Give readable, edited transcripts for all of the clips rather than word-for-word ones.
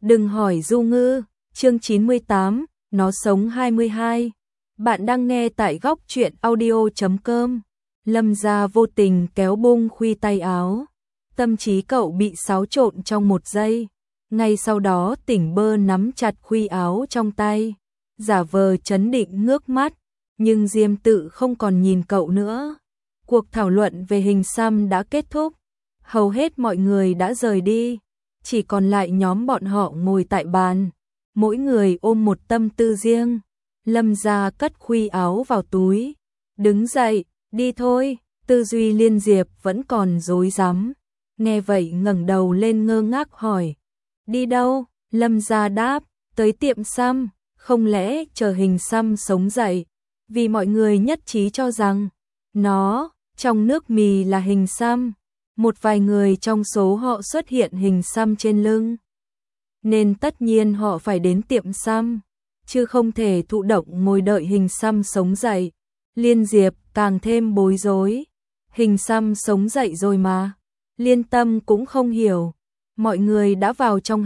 Đừng hỏi Du Ngư, chương 98, nó sống 22. Bạn đang nghe tại góc truyện audio.com. Lâm Gia vô tình kéo bung khuy tay áo. Tâm trí cậu bị xáo trộn trong một giây. Ngay sau đó tỉnh bơ nắm chặt khuy áo trong tay, giả vờ trấn định ngước mắt, nhưng Diêm Tự không còn nhìn cậu nữa. Cuộc thảo luận về hình xăm đã kết thúc, hầu hết mọi người đã rời đi, chỉ còn lại nhóm bọn họ ngồi tại bàn, mỗi người ôm một tâm tư riêng. Lâm Gia cất khuy áo vào túi, đứng dậy, đi thôi. Tư duy Liên Diệp vẫn còn rối rắm, nghe vậy ngẩng đầu lên ngơ ngác hỏi, đi đâu? Lâm Gia đáp, tới tiệm xăm. Không lẽ chờ hình xăm sống dậy? Vì mọi người nhất trí cho rằng nó trong nước mì là hình xăm. Một vài người trong số họ xuất hiện hình xăm trên lưng, nên tất nhiên họ phải đến tiệm xăm, chứ không thể thụ động ngồi đợi hình xăm sống dậy. Liên Diệp càng thêm bối rối, hình xăm sống dậy rồi mà. Liên Tâm cũng không hiểu, mọi người đã vào trong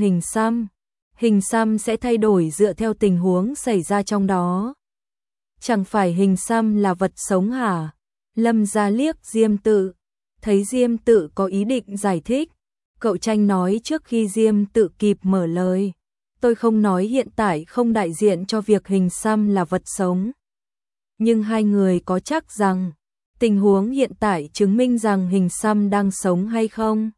hình xăm sẽ thay đổi dựa theo tình huống xảy ra trong đó. Chẳng phải hình xăm là vật sống hả? Lâm Gia liếc Diêm Tự, thấy Diêm Tự có ý định giải thích, cậu tranh nói trước khi Diêm Tự kịp mở lời. Tôi không nói hiện tại không đại diện cho việc hình xăm là vật sống. Nhưng hai người có chắc rằng tình huống hiện tại chứng minh rằng hình xăm đang sống hay không?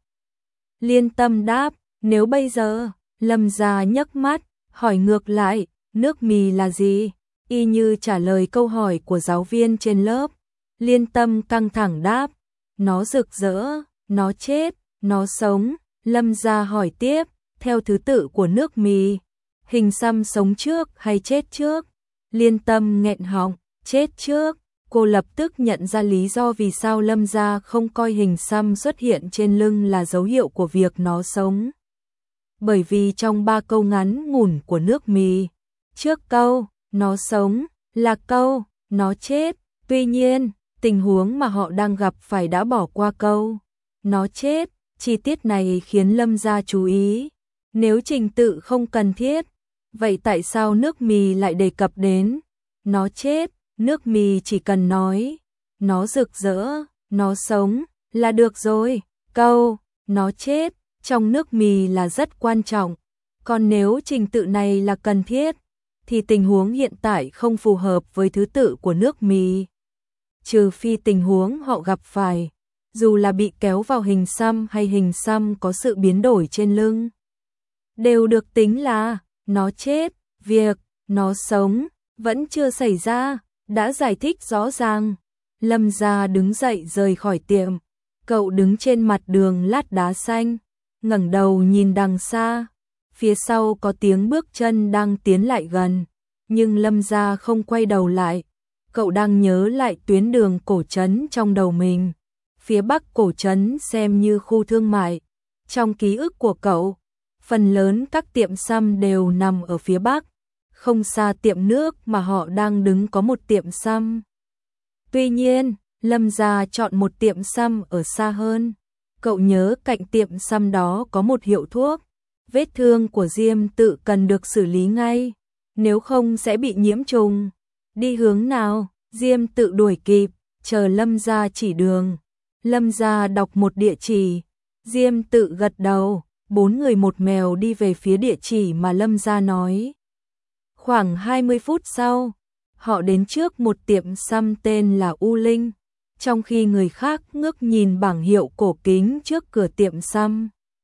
Liên Tâm đáp, nếu bây giờ. Lâm Gia nhấc mắt, hỏi ngược lại, nước mì là gì? Y như trả lời câu hỏi của giáo viên trên lớp. Liên Tâm căng thẳng đáp, nó rực rỡ, nó chết, nó sống. Lâm Gia hỏi tiếp, theo thứ tự của nước mì, hình xăm sống trước hay chết trước? Liên Tâm nghẹn họng, chết trước. Cô lập tức nhận ra lý do vì sao Lâm Gia không coi hình xăm xuất hiện trên lưng là dấu hiệu của việc nó sống. Bởi vì trong 3 câu ngắn ngủn của nước mì, trước câu nó sống là câu nó chết. Tuy nhiên, tình huống mà họ đang gặp phải đã bỏ qua câu nó chết. Chi tiết này khiến Lâm Gia chú ý. Nếu trình tự không cần thiết, vậy tại sao nước mì lại đề cập đến nó chết? Nước mì chỉ cần nói nó rực rỡ, nó sống là được rồi. Câu nó chết trong nước mì là rất quan trọng. Còn nếu trình tự này là cần thiết, thì tình huống hiện tại không phù hợp với thứ tự của nước mì. Trừ phi tình huống họ gặp phải, dù là bị kéo vào hình xăm hay hình xăm có sự biến đổi trên lưng, đều được tính là nó chết. Việc nó sống vẫn chưa xảy ra, đã giải thích rõ ràng. Lâm Gia đứng dậy rời khỏi tiệm. Cậu đứng trên mặt đường lát đá xanh, ngẩng đầu nhìn đằng xa, phía sau có tiếng bước chân đang tiến lại gần, nhưng Lâm Gia không quay đầu lại. Cậu đang nhớ lại tuyến đường cổ trấn trong đầu mình. Phía bắc cổ trấn xem như khu thương mại. Trong ký ức của cậu, phần lớn các tiệm xăm đều nằm ở phía bắc. Không xa tiệm nước mà họ đang đứng có một tiệm xăm. Tuy nhiên, Lâm Gia chọn một tiệm xăm ở xa hơn. Cậu nhớ cạnh tiệm xăm đó có một hiệu thuốc. Vết thương của Diêm Tự cần được xử lý ngay, nếu không sẽ bị nhiễm trùng. Đi hướng nào? Diêm Tự đuổi kịp, chờ Lâm Gia chỉ đường. Lâm Gia đọc một địa chỉ. Diêm Tự gật đầu. 4 người một mèo đi về phía địa chỉ mà Lâm Gia nói. Khoảng 20 phút sau, họ đến trước một tiệm xăm tên là U Linh. Trong khi người khác ngước nhìn bảng hiệu cổ kính trước cửa tiệm xăm,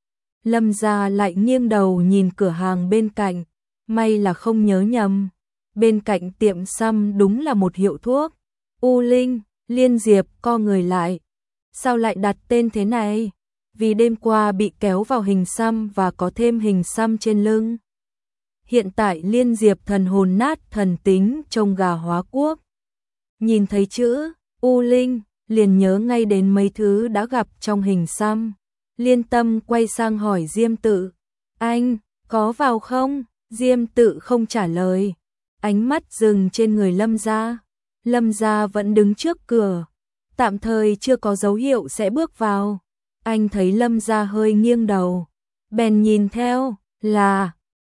Lâm Gia lại nghiêng đầu nhìn cửa hàng bên cạnh. May là không nhớ nhầm, bên cạnh tiệm xăm đúng là một hiệu thuốc. U Linh. Liên Diệp co người lại. Sao lại đặt tên thế này? Vì đêm qua bị kéo vào hình xăm và có thêm hình xăm trên lưng. Hiện tại Liên Diệp thần hồn nát thần tính trông gà hóa quốc. Nhìn thấy chữ U Linh, liền nhớ ngay đến mấy thứ đã gặp trong hình xăm. Liên Tâm quay sang hỏi Diêm Tự, anh có vào không? Diêm Tự không trả lời, ánh mắt dừng trên người Lâm Gia. Lâm Gia vẫn đứng trước cửa, tạm thời chưa có dấu hiệu sẽ bước vào. Anh thấy Lâm Gia hơi nghiêng đầu, bèn nhìn theo, là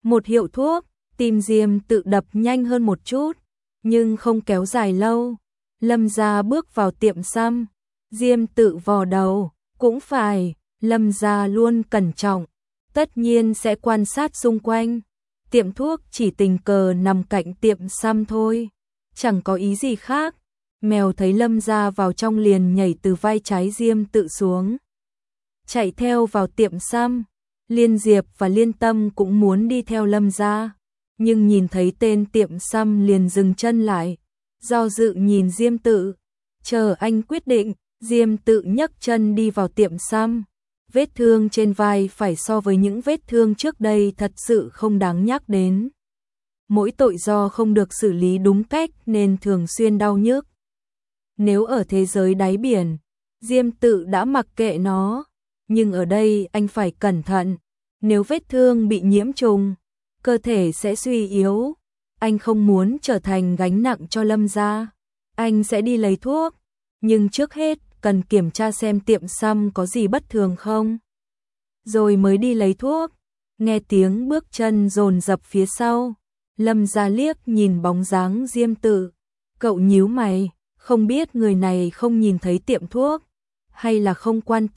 Một hiệu thuốc, tim Diêm Tự đập nhanh hơn một chút, nhưng không kéo dài lâu. Lâm Gia bước vào tiệm xăm, Diêm Tự vò đầu, cũng phải, Lâm Gia luôn cẩn trọng, tất nhiên sẽ quan sát xung quanh. Tiệm thuốc chỉ tình cờ nằm cạnh tiệm xăm thôi, chẳng có ý gì khác. Mèo thấy Lâm Gia vào trong liền nhảy từ vai trái Diêm Tự xuống, chạy theo vào tiệm xăm. Liên Diệp và Liên Tâm cũng muốn đi theo Lâm Gia, nhưng nhìn thấy tên tiệm xăm liền dừng chân lại, do dự nhìn Diêm Tự. Chờ anh quyết định, Diêm Tự nhấc chân đi vào tiệm xăm. Vết thương trên vai phải so với những vết thương trước đây thật sự không đáng nhắc đến. Mỗi tội do không được xử lý đúng cách nên thường xuyên đau nhức. Nếu ở thế giới đáy biển, Diêm Tự đã mặc kệ nó, nhưng ở đây anh phải cẩn thận. Nếu vết thương bị nhiễm trùng, cơ thể sẽ suy yếu. Anh không muốn trở thành gánh nặng cho Lâm Gia. Anh sẽ đi lấy thuốc, nhưng trước hết cần kiểm tra xem tiệm xăm có gì bất thường không, rồi mới đi lấy thuốc. Nghe tiếng bước chân dồn dập phía sau, Lâm Gia liếc nhìn bóng dáng Diêm Tự. Cậu nhíu mày, không biết người này không nhìn thấy tiệm thuốc, hay là không quan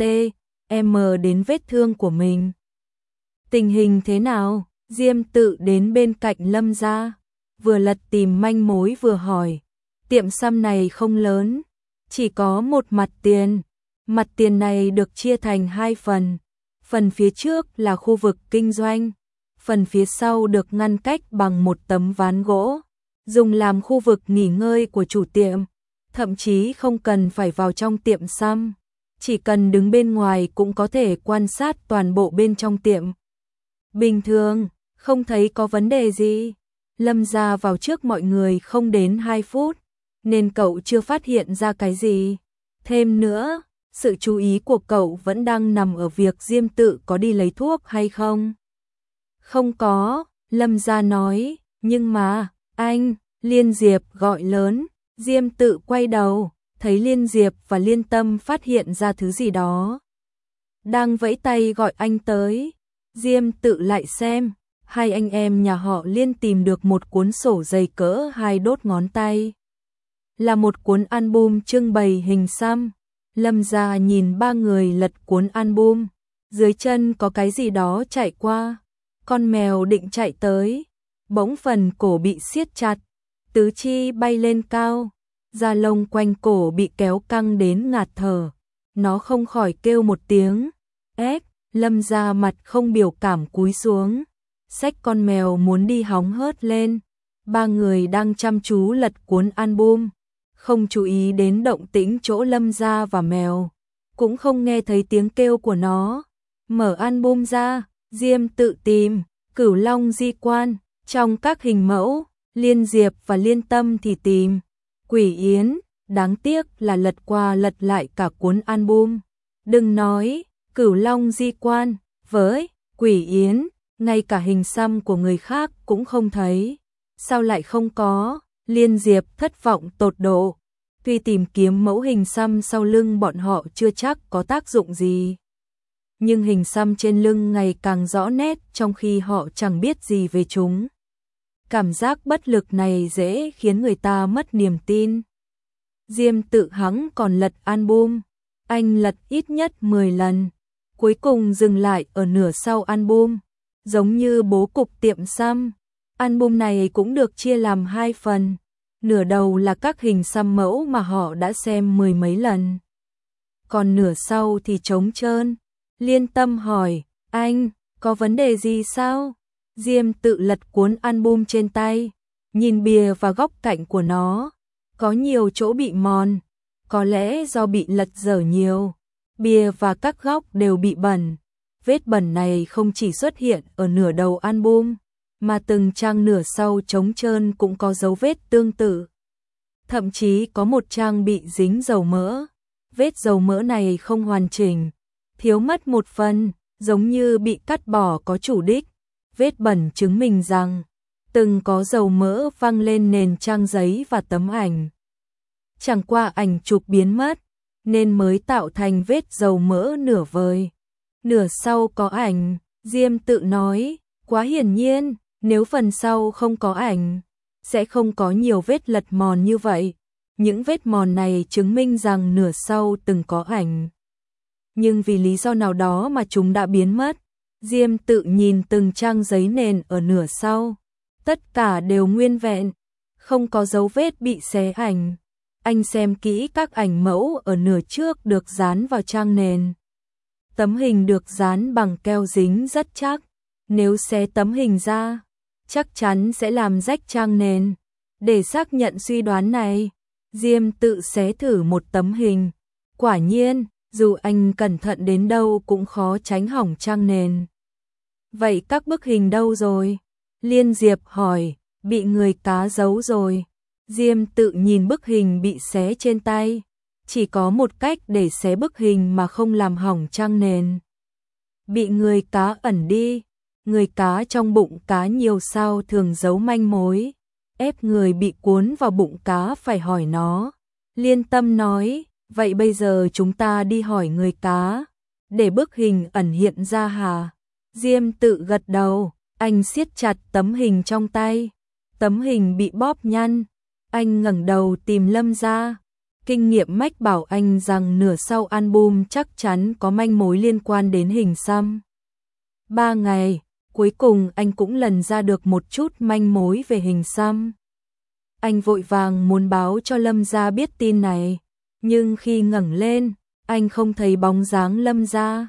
đến vết thương của mình. Tình hình thế nào? Diêm Tự đến bên cạnh Lâm Gia, vừa lật tìm manh mối vừa hỏi. Tiệm xăm này không lớn, chỉ có một mặt tiền. Mặt tiền này được chia thành hai phần. Phần phía trước là khu vực kinh doanh, phần phía sau được ngăn cách bằng một tấm ván gỗ, dùng làm khu vực nghỉ ngơi của chủ tiệm. Thậm chí không cần phải vào trong tiệm xăm, chỉ cần đứng bên ngoài cũng có thể quan sát toàn bộ bên trong tiệm. Bình thường, không thấy có vấn đề gì. Lâm Gia vào trước mọi người không đến 2 phút, nên cậu chưa phát hiện ra cái gì. Thêm nữa, sự chú ý của cậu vẫn đang nằm ở việc Diêm Tự có đi lấy thuốc hay không. Không có, Lâm Gia nói, nhưng mà, anh, Liên Diệp gọi lớn. Diêm Tự quay đầu, thấy Liên Diệp và Liên Tâm phát hiện ra thứ gì đó, đang vẫy tay gọi anh tới. Diêm Tự lại xem, hai anh em nhà họ Liên tìm được một cuốn sổ dày cỡ 2 đốt ngón tay. Là một cuốn album trưng bày hình xăm. Lâm Gia nhìn ba người lật cuốn album, dưới chân có cái gì đó chạy qua. Con mèo định chạy tới, bỗng phần cổ bị siết chặt, tứ chi bay lên cao, da lông quanh cổ bị kéo căng đến ngạt thở. Nó không khỏi kêu một tiếng, ép. Lâm Gia mặt không biểu cảm cúi xuống, xách con mèo muốn đi hóng hớt lên. Ba người đang chăm chú lật cuốn album, không chú ý đến động tĩnh chỗ Lâm Gia và mèo, cũng không nghe thấy tiếng kêu của nó. Mở album ra, Diêm Tự tìm Cửu Long Di Quan, trong các hình mẫu, Liên Diệp và Liên Tâm thì tìm Quỷ Yến. Đáng tiếc là lật qua lật lại cả cuốn album. Đừng nói Cửu Long Di Quan với Quỷ Yến, ngay cả hình xăm của người khác cũng không thấy. Sao lại không có? Liên Diệp thất vọng tột độ. Tuy tìm kiếm mẫu hình xăm sau lưng bọn họ chưa chắc có tác dụng gì, nhưng hình xăm trên lưng ngày càng rõ nét trong khi họ chẳng biết gì về chúng. Cảm giác bất lực này dễ khiến người ta mất niềm tin. Diêm Tự hắng còn lật album, anh lật ít nhất 10 lần, cuối cùng dừng lại ở nửa sau album, giống như bố cục tiệm xăm. Album này cũng được chia làm 2 phần, nửa đầu là các hình xăm mẫu mà họ đã xem 10 mấy lần, còn nửa sau thì trống trơn. Liên Tâm hỏi, anh, có vấn đề gì sao? Diêm Tự lật cuốn album trên tay, nhìn bìa và góc cạnh của nó, có nhiều chỗ bị mòn, có lẽ do bị lật dở nhiều. Bìa và các góc đều bị bẩn. Vết bẩn này không chỉ xuất hiện ở nửa đầu album, mà từng trang nửa sau trống trơn cũng có dấu vết tương tự. Thậm chí có một trang bị dính dầu mỡ. Vết dầu mỡ này không hoàn chỉnh, thiếu mất một phần, giống như bị cắt bỏ có chủ đích. Vết bẩn chứng minh rằng từng có dầu mỡ văng lên nền trang giấy và tấm ảnh. Chẳng qua ảnh chụp biến mất, nên mới tạo thành vết dầu mỡ nửa vời. Nửa sau có ảnh. Diêm Tự nói, Quá hiển nhiên, nếu phần sau không có ảnh, sẽ không có nhiều vết lật mòn như vậy. Những vết mòn này chứng minh rằng nửa sau từng có ảnh. Nhưng vì lý do nào đó mà chúng đã biến mất. Diêm Tự nhìn từng trang giấy nền ở nửa sau. Tất cả đều nguyên vẹn, không có dấu vết bị xé ảnh. Anh xem kỹ các ảnh mẫu ở nửa trước được dán vào trang nền. Tấm hình được dán bằng keo dính rất chắc. Nếu xé tấm hình ra, chắc chắn sẽ làm rách trang nền. Để xác nhận suy đoán này, Diêm Tự xé thử một tấm hình. Quả nhiên, dù anh cẩn thận đến đâu cũng khó tránh hỏng trang nền. Vậy các bức hình đâu rồi? Liên Diệp hỏi. Bị người cá giấu rồi. Diêm Tự nhìn bức hình bị xé trên tay. Chỉ có một cách để xé bức hình mà không làm hỏng trang nền. Bị người cá ẩn đi. Người cá trong bụng cá nhiều sao thường giấu manh mối. Ép người bị cuốn vào bụng cá phải hỏi nó. Liên Tâm nói, vậy bây giờ chúng ta đi hỏi người cá, để bức hình ẩn hiện ra hả? Diêm Tự gật đầu, anh siết chặt tấm hình trong tay. Tấm hình bị bóp nhăn. Anh ngẩng đầu tìm Lâm Gia. Kinh nghiệm mách bảo anh rằng nửa sau album chắc chắn có manh mối liên quan đến hình xăm. 3 ngày, cuối cùng anh cũng lần ra được một chút manh mối về hình xăm. Anh vội vàng muốn báo cho Lâm Gia biết tin này, nhưng khi ngẩng lên, anh không thấy bóng dáng Lâm Gia.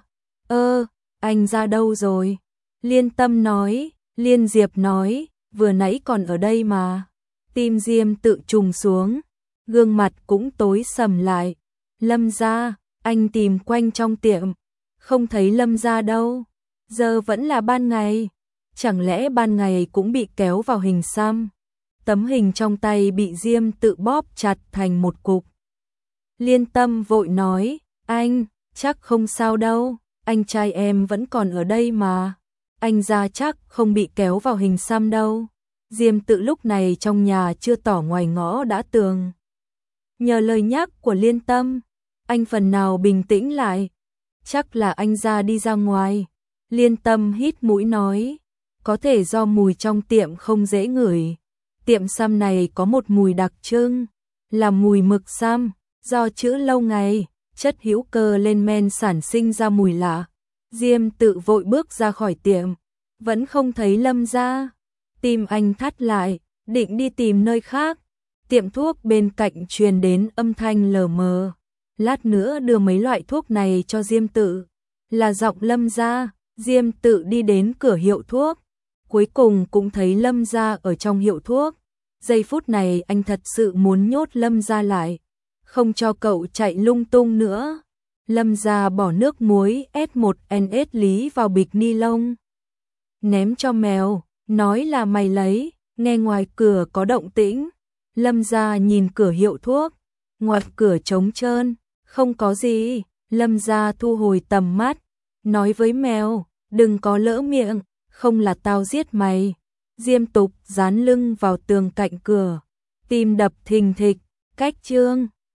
Anh ra đâu rồi? Liên Tâm nói. Liên Diệp nói, vừa nãy còn ở đây mà. Tim Diêm Tự trùng xuống, gương mặt cũng tối sầm lại. Lâm Gia, anh tìm quanh trong tiệm, không thấy Lâm Gia đâu. Giờ vẫn là ban ngày, chẳng lẽ ban ngày cũng bị kéo vào hình xăm? Tấm hình trong tay bị Diêm Tự bóp chặt thành một cục. Liên Tâm vội nói, anh, chắc không sao đâu, anh trai em vẫn còn ở đây mà. Anh ra chắc không bị kéo vào hình xăm đâu. Diêm Tự lúc này trong nhà chưa tỏ ngoài ngõ đã tường. Nhờ lời nhắc của Liên Tâm, anh phần nào bình tĩnh lại. Chắc là anh ra đi ra ngoài. Liên Tâm hít mũi nói, có thể do mùi trong tiệm không dễ ngửi. Tiệm xăm này có một mùi đặc trưng, là mùi mực xăm, do chữ lâu ngày, chất hữu cơ lên men sản sinh ra mùi lạ. Diêm Tự vội bước ra khỏi tiệm, vẫn không thấy Lâm Gia. Tim anh thắt lại, định đi tìm nơi khác. Tiệm thuốc bên cạnh truyền đến âm thanh lờ mờ. Lát nữa đưa mấy loại thuốc này cho Diêm Tự. Là giọng Lâm Gia. Diêm Tự đi đến cửa hiệu thuốc. Cuối cùng cũng thấy Lâm Gia ở trong hiệu thuốc. Giây phút này anh thật sự muốn nhốt Lâm Gia lại, không cho cậu chạy lung tung nữa. Lâm Gia bỏ nước muối S1NS lý vào bịch ni lông, ném cho mèo, nói là mày lấy. Nghe ngoài cửa có động tĩnh, Lâm Gia nhìn cửa hiệu thuốc, ngoài cửa trống trơn, không có gì. Lâm Gia thu hồi tầm mắt, nói với mèo, đừng có lỡ miệng, không là tao giết mày. Diêm Tục dán lưng vào tường cạnh cửa, tim đập thình thịch. Cách chương